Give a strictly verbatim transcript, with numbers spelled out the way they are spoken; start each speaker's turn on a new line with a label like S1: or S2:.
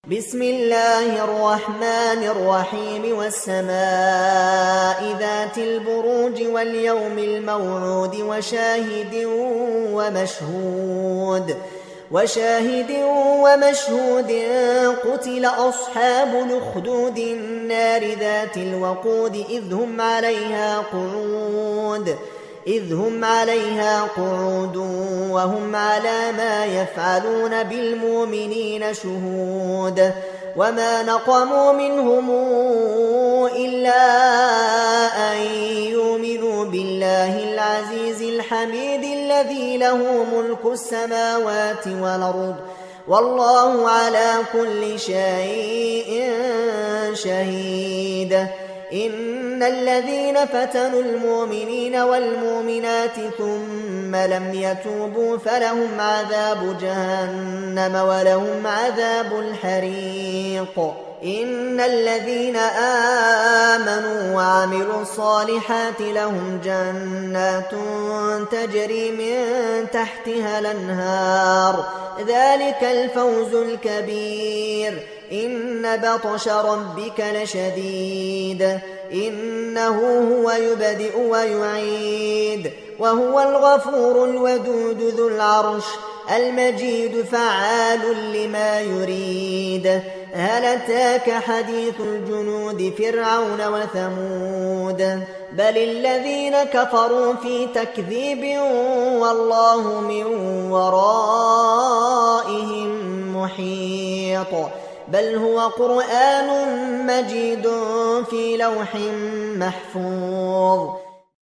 S1: بسم الله الرحمن الرحيم والسماء ذات البروج واليوم الموعود وشاهد ومشهود وشاهد ومشهود قتل أصحاب الأخدود النار ذات الوقود إذ هم عليها قعود إذ هم عليها قعود وهم على ما يفعلون بالمؤمنين شهود وما نقموا منهم إلا أن يؤمنوا بالله العزيز الحميد الذي له ملك السماوات والأرض والله على كل شيء شهيد. إن الذين فتنوا المؤمنين والمؤمنات ثم لم يتوبوا فلهم عذاب جهنم ولهم عذاب الحريق. إن الذين آمنوا وعملوا الصالحات لهم جنات تجري من تحتها الأنهار ذلك الفوز الكبير. إن بطش ربك لشديد إنه هو يبدئ ويعيد وهو الغفور الودود ذو العرش المجيد فعال لما يريد. هل أتاك حديث الجنود فرعون وثمود بل الذين كفروا في تكذيب والله من ورائهم محيط. بل هو قرآن مجيد في لوح محفوظ.